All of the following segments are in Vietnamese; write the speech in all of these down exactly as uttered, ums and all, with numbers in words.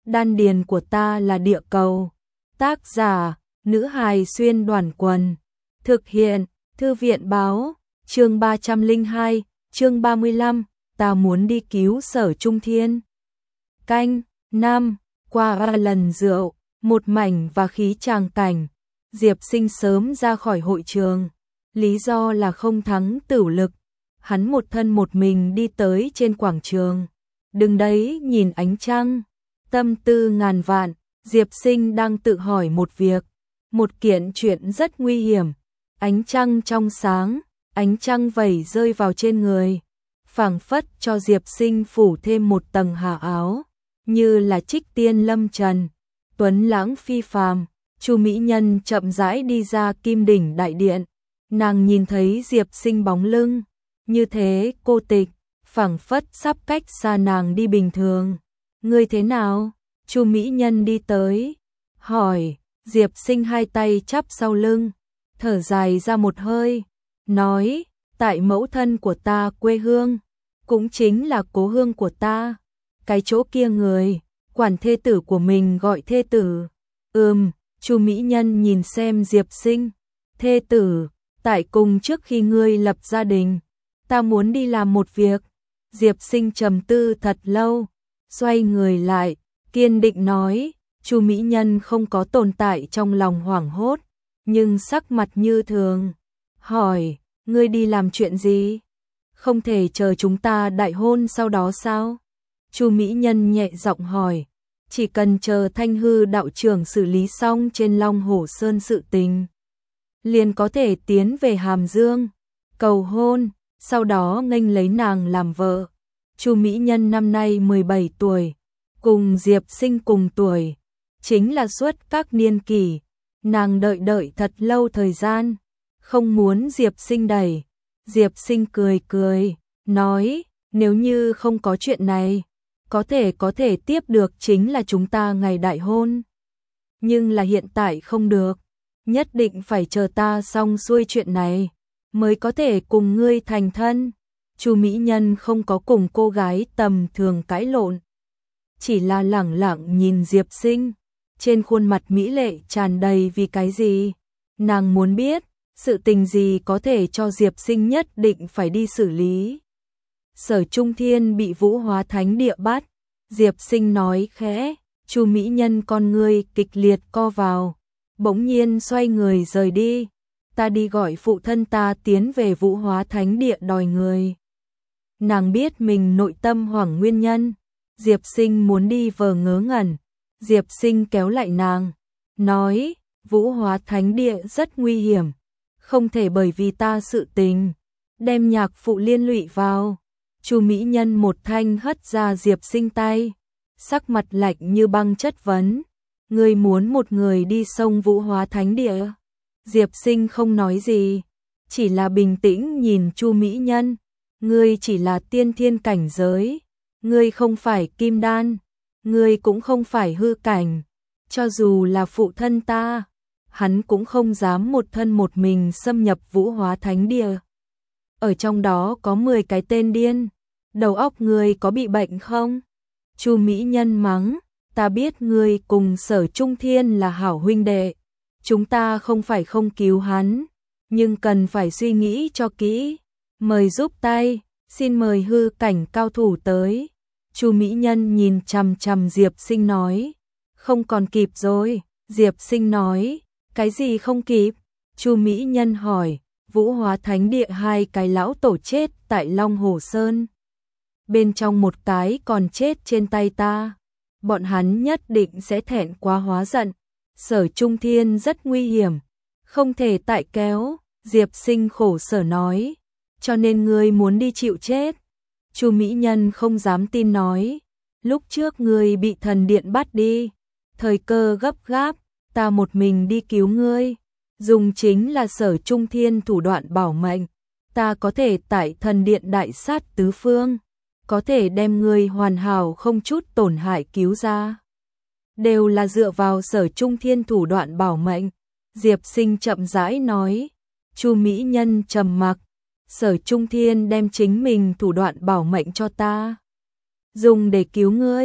đan điền của ta là địa cầu. Tác giả, nữ hài xuyên đoàn quần. Thực hiện, thư viện báo, chương ba trăm lẻ hai, chương ba mươi lăm, ta muốn đi cứu Sở Trung Thiên. Canh, năm, qua ba lần rượu, một mảnh và khí tràng cảnh, Diệp Sinh sớm ra khỏi hội trường, lý do là không thắng tửu lực. Hắn một thân một mình đi tới trên quảng trường, đứng đấy nhìn ánh trăng, tâm tư ngàn vạn. Diệp Sinh đang tự hỏi một việc, một kiện chuyện rất nguy hiểm. Ánh trăng trong sáng, ánh trăng vẩy rơi vào trên người, phảng phất cho Diệp Sinh phủ thêm một tầng hà áo, như là trích tiên lâm trần, tuấn lãng phi phàm. Chu mỹ nhân chậm rãi đi ra Kim Đỉnh đại điện, nàng nhìn thấy Diệp Sinh bóng lưng, như thế cô tịch, phảng phất sắp cách xa nàng đi bình thường. Ngươi thế nào? Chu mỹ nhân đi tới, hỏi. Diệp Sinh hai tay chắp sau lưng, thở dài ra một hơi, nói, tại mẫu thân của ta quê hương, cũng chính là cố hương của ta, cái chỗ kia người, quản thê tử của mình gọi thê tử. Ừm, Chu mỹ nhân nhìn xem Diệp Sinh, thê tử, tại cùng trước khi ngươi lập gia đình, ta muốn đi làm một việc. Diệp Sinh trầm tư thật lâu, xoay người lại, kiên định nói. Chu mỹ nhân không có tồn tại trong lòng hoảng hốt, nhưng sắc mặt như thường, hỏi, ngươi đi làm chuyện gì? Không thể chờ chúng ta đại hôn sau đó sao? Chu mỹ nhân nhẹ giọng hỏi, chỉ cần chờ Thanh Hư đạo trưởng xử lý xong trên Long Hổ Sơn sự tình, liền có thể tiến về Hàm Dương, cầu hôn, sau đó nghênh lấy nàng làm vợ. Chu mỹ nhân năm nay mười bảy tuổi, cùng Diệp Sinh cùng tuổi, chính là suốt các niên kỷ, nàng đợi đợi thật lâu thời gian, không muốn Diệp Sinh đẩy. Diệp Sinh cười cười, nói, nếu như không có chuyện này, có thể có thể tiếp được chính là chúng ta ngày đại hôn. Nhưng là hiện tại không được, nhất định phải chờ ta xong xuôi chuyện này, mới có thể cùng ngươi thành thân. Chu mỹ nhân không có cùng cô gái tầm thường cãi lộn, chỉ là lẳng lặng nhìn Diệp Sinh, trên khuôn mặt mỹ lệ tràn đầy vì cái gì. Nàng muốn biết, sự tình gì có thể cho Diệp Sinh nhất định phải đi xử lý. Sở Trung Thiên bị Vũ Hóa Thánh Địa bắt, Diệp Sinh nói khẽ. Chu mỹ nhân con ngươi kịch liệt co vào, bỗng nhiên xoay người rời đi. Ta đi gọi phụ thân ta tiến về Vũ Hóa Thánh Địa đòi người. Nàng biết mình nội tâm hoảng nguyên nhân. Diệp Sinh muốn đi vờ ngớ ngẩn, Diệp Sinh kéo lại nàng, nói, Vũ Hóa Thánh Địa rất nguy hiểm, không thể bởi vì ta sự tình, đem nhạc phụ liên lụy vào. Chu mỹ nhân một thanh hất ra Diệp Sinh tay, sắc mặt lạnh như băng chất vấn, ngươi muốn một người đi sông Vũ Hóa Thánh Địa? Diệp Sinh không nói gì, chỉ là bình tĩnh nhìn Chu mỹ nhân, ngươi chỉ là tiên thiên cảnh giới, ngươi không phải kim đan, ngươi cũng không phải hư cảnh, cho dù là phụ thân ta, hắn cũng không dám một thân một mình xâm nhập Vũ Hóa Thánh Địa. Ở trong đó có mười cái tên điên, đầu óc ngươi có bị bệnh không? Chu mỹ nhân mắng, ta biết ngươi cùng Sở Trung Thiên là hảo huynh đệ, chúng ta không phải không cứu hắn, nhưng cần phải suy nghĩ cho kỹ, mời giúp tay, xin mời hư cảnh cao thủ tới. Chu mỹ nhân nhìn chằm chằm Diệp Sinh nói, không còn kịp rồi. Diệp Sinh nói, cái gì không kịp? Chu mỹ nhân hỏi, Vũ Hóa Thánh Địa hai cái lão tổ chết tại Long Hồ Sơn, bên trong một cái còn chết trên tay ta, bọn hắn nhất định sẽ thẹn quá hóa giận. Sở Trung Thiên rất nguy hiểm, không thể tại kéo. Diệp Sinh khổ sở nói, cho nên ngươi muốn đi chịu chết. Chu mỹ nhân không dám tin nói, lúc trước ngươi bị thần điện bắt đi, thời cơ gấp gáp, ta một mình đi cứu ngươi, dùng chính là Sở Trung Thiên thủ đoạn bảo mệnh, ta có thể tại thần điện đại sát tứ phương, có thể đem ngươi hoàn hảo không chút tổn hại cứu ra, đều là dựa vào Sở Trung Thiên thủ đoạn bảo mệnh. Diệp Sinh chậm rãi nói. Chu mỹ nhân trầm mặc, Sở Trung Thiên đem chính mình thủ đoạn bảo mệnh cho ta, dùng để cứu ngươi.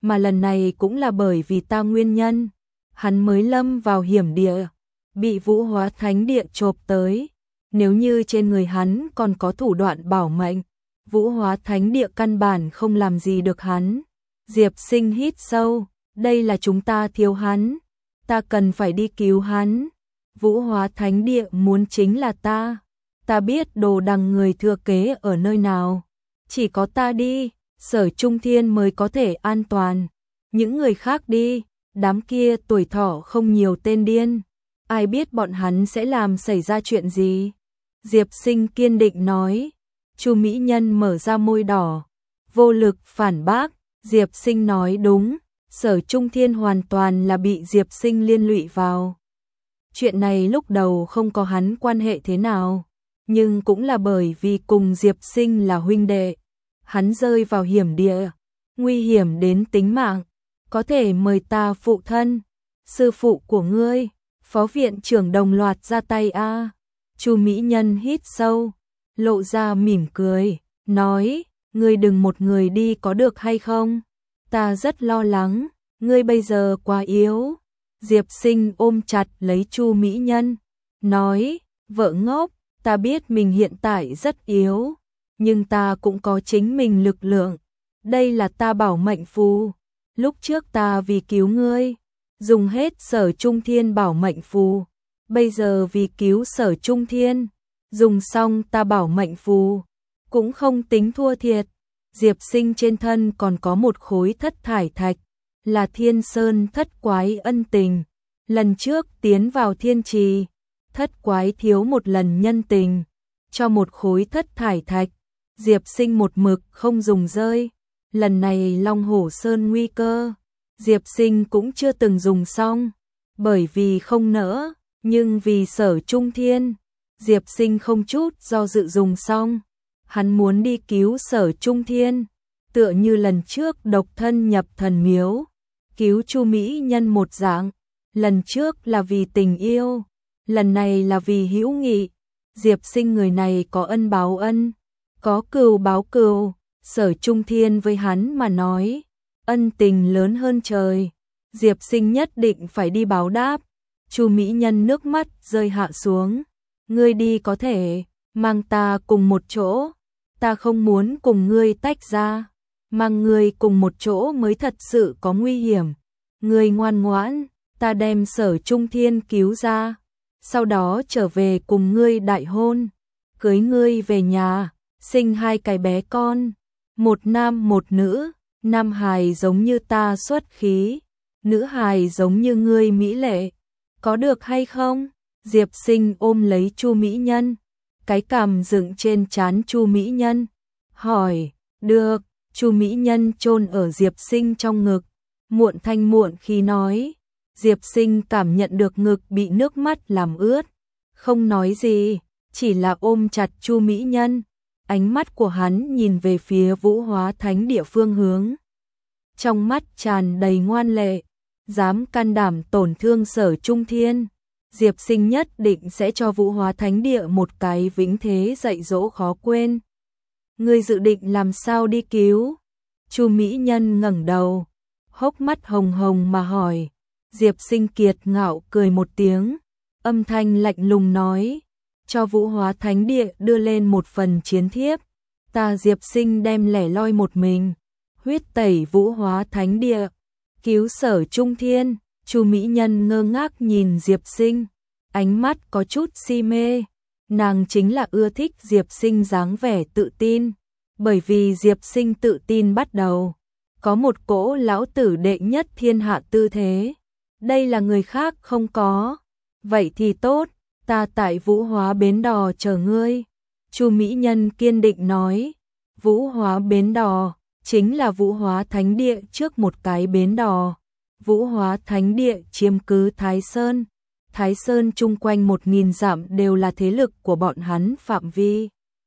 mà lần này cũng là bởi vì ta nguyên nhân, hắn mới lâm vào hiểm địa, bị Vũ Hóa Thánh Địa chộp tới. Nếu như trên người hắn còn có thủ đoạn bảo mệnh, Vũ Hóa Thánh Địa căn bản không làm gì được hắn. Diệp Sinh hít sâu, đây là chúng ta thiếu hắn, ta cần phải đi cứu hắn. Vũ Hóa Thánh Địa muốn chính là ta, ta biết Đồ Đằng người thừa kế ở nơi nào, chỉ có ta đi, Sở Trung Thiên mới có thể an toàn. Những người khác đi, đám kia tuổi thọ không nhiều tên điên, ai biết bọn hắn sẽ làm xảy ra chuyện gì. Diệp Sinh kiên định nói. Chu Mỹ Nhân mở ra môi đỏ, vô lực phản bác. Diệp Sinh nói đúng, Sở Trung Thiên hoàn toàn là bị Diệp Sinh liên lụy vào. Chuyện này lúc đầu không có hắn quan hệ thế nào, nhưng cũng là bởi vì cùng Diệp Sinh là huynh đệ, hắn rơi vào hiểm địa, nguy hiểm đến tính mạng, có thể mời ta phụ thân, sư phụ của ngươi, phó viện trưởng đồng loạt ra tay a. Chu Mỹ Nhân hít sâu, lộ ra mỉm cười, nói, ngươi đừng một người đi có được hay không? Ta rất lo lắng, ngươi bây giờ quá yếu. Diệp Sinh ôm chặt lấy Chu Mỹ Nhân, nói, vợ ngốc, ta biết mình hiện tại rất yếu, nhưng ta cũng có chính mình lực lượng. Đây là ta bảo mệnh phù. Lúc trước ta vì cứu ngươi, dùng hết Sở Trung Thiên bảo mệnh phù. Bây giờ vì cứu Sở Trung Thiên, dùng xong ta bảo mệnh phù, cũng không tính thua thiệt. Diệp Sinh trên thân còn có một khối thất thải thạch, là Thiên Sơn thất quái ân tình. Lần trước tiến vào thiên trì, thất quái thiếu một lần nhân tình, cho một khối thất thải thạch. Diệp Sinh một mực không dùng rơi. Lần này Long Hổ Sơn nguy cơ, Diệp Sinh cũng chưa từng dùng xong, bởi vì không nỡ, nhưng vì Sở Trung Thiên, Diệp Sinh không chút do dự dùng xong. Hắn muốn đi cứu Sở Trung Thiên, tựa như lần trước độc thân nhập thần miếu, cứu Chu Mỹ Nhân một dạng. Lần trước là vì tình yêu, lần này là vì hữu nghị. Diệp Sinh người này có ân báo ân, có cừu báo cừu. Sở Trung Thiên với hắn mà nói, ân tình lớn hơn trời. Diệp Sinh nhất định phải đi báo đáp. Chu Mỹ Nhân nước mắt rơi hạ xuống. Ngươi đi có thể, mang ta cùng một chỗ. Ta không muốn cùng ngươi tách ra, mang ngươi cùng một chỗ mới thật sự có nguy hiểm. Ngươi ngoan ngoãn, ta đem Sở Trung Thiên cứu ra, sau đó trở về cùng ngươi đại hôn, cưới ngươi về nhà, sinh hai cái bé con, một nam một nữ. Nam hài giống như ta xuất khí, nữ hài giống như ngươi mỹ lệ, có được hay không? Diệp Sinh ôm lấy Chu Mỹ Nhân, cái cằm dựng trên trán Chu Mỹ Nhân, hỏi, được. Chu Mỹ Nhân chôn ở Diệp Sinh trong ngực, muộn thanh muộn khí nói. Diệp Sinh cảm nhận được ngực bị nước mắt làm ướt, không nói gì, chỉ là ôm chặt Chu Mỹ Nhân. Ánh mắt của hắn nhìn về phía Vũ Hóa Thánh Địa phương hướng, trong mắt tràn đầy ngoan lệ, dám can đảm tổn thương Sở Trung Thiên, Diệp Sinh nhất định sẽ cho Vũ Hóa Thánh Địa một cái vĩnh thế dạy dỗ khó quên. Ngươi dự định làm sao đi cứu? Chu Mỹ Nhân ngẩng đầu, hốc mắt hồng hồng mà hỏi. Diệp Sinh kiệt ngạo cười một tiếng, âm thanh lạnh lùng nói, cho Vũ Hóa Thánh Địa đưa lên một phần chiến thiếp, ta Diệp Sinh đem lẻ loi một mình, huyết tẩy Vũ Hóa Thánh Địa, cứu Sở Trung Thiên. Chu Mỹ Nhân ngơ ngác nhìn Diệp Sinh, ánh mắt có chút si mê. Nàng chính là ưa thích Diệp Sinh dáng vẻ tự tin, bởi vì Diệp Sinh tự tin bắt đầu, có một cỗ lão tử đệ nhất thiên hạ tư thế. Đây là người khác không có. Vậy thì tốt, ta tại Vũ Hóa Bến Đò chờ ngươi. Chu Mỹ Nhân kiên định nói. Vũ Hóa Bến Đò chính là Vũ Hóa Thánh Địa trước một cái bến đò. Vũ Hóa Thánh Địa chiếm cứ Thái Sơn. Thái Sơn chung quanh một nghìn dặm đều là thế lực của bọn hắn phạm vi.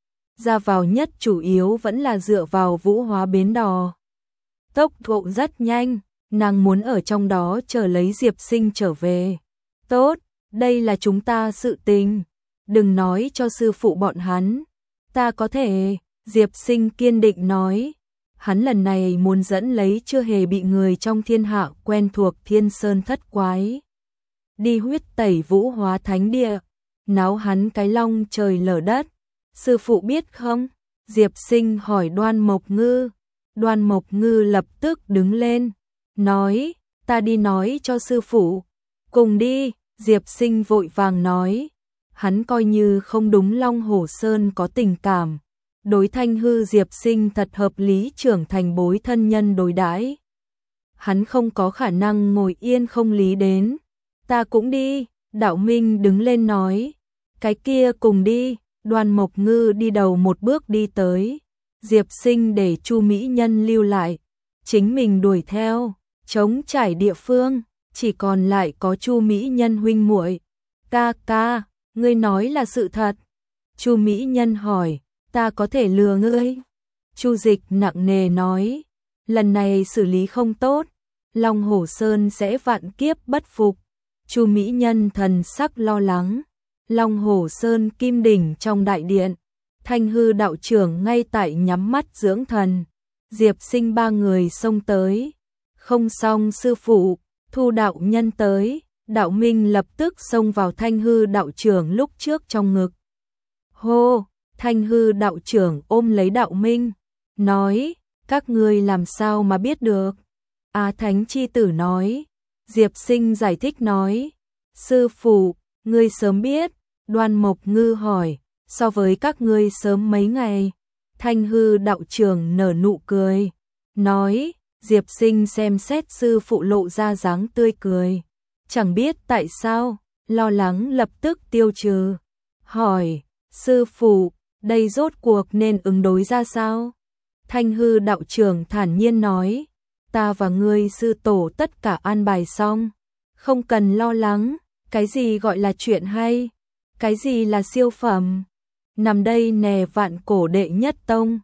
Ra vào nhất chủ yếu vẫn là dựa vào Vũ Hóa Bến Đò. Tốc độ rất nhanh, nàng muốn ở trong đó chờ lấy Diệp Sinh trở về. Tốt, đây là chúng ta sự tình, đừng nói cho sư phụ bọn hắn. Ta có thể, Diệp Sinh kiên định nói. hắn lần này muốn dẫn lấy chưa hề bị người trong thiên hạ quen thuộc Thiên Sơn thất quái đi huyết tẩy vũ hóa thánh địa, náo hắn cái long trời lở đất. Sư phụ biết không? Diệp Sinh hỏi Đoan Mộc Ngư. Đoan Mộc Ngư lập tức đứng lên, nói, ta đi nói cho sư phụ. Cùng đi, Diệp Sinh vội vàng nói. Hắn coi như không đúng Long Hổ Sơn có tình cảm. Đối Thanh Hư Diệp Sinh thật hợp lý trưởng thành bối thân nhân đối đãi. Hắn không có khả năng ngồi yên không lý đến. Ta cũng đi, Đạo Minh đứng lên nói. Cái kia cùng đi, Đoan Mộc Ngư đi đầu một bước đi tới. Diệp Sinh để Chu Mỹ Nhân lưu lại, chính mình đuổi theo, trống trải địa phương, chỉ còn lại có Chu Mỹ Nhân huynh muội. Ca ca, ngươi nói là sự thật. Chu Mỹ Nhân hỏi, ta có thể lừa ngươi? Chu Dịch nặng nề nói, lần này xử lý không tốt, Long Hổ Sơn sẽ vạn kiếp bất phục. Chu Mỹ Nhân thần sắc lo lắng. Long Hổ Sơn kim đỉnh trong đại điện, Thanh Hư đạo trưởng ngay tại nhắm mắt dưỡng thần. Diệp Sinh ba người xông tới. Không xong sư phụ, Thu đạo nhân tới. Đạo Minh lập tức xông vào Thanh Hư đạo trưởng lúc trước trong ngực. Hô, Thanh Hư đạo trưởng ôm lấy Đạo Minh, nói, các ngươi làm sao mà biết được? Á Thánh chi tử nói. Diệp Sinh giải thích nói, sư phụ, ngươi sớm biết. Đoan Mộc Ngư hỏi, so với các ngươi sớm mấy ngày. Thanh Hư đạo trưởng nở nụ cười, nói, Diệp Sinh xem xét sư phụ lộ ra dáng tươi cười. Chẳng biết tại sao, lo lắng lập tức tiêu trừ. Hỏi, sư phụ, đây rốt cuộc nên ứng đối ra sao? Thanh Hư đạo trưởng thản nhiên nói, ta và ngươi sư tổ tất cả an bài xong. Không cần lo lắng, cái gì gọi là chuyện hay? Cái gì là siêu phẩm? Nằm đây nè vạn cổ đệ nhất tông,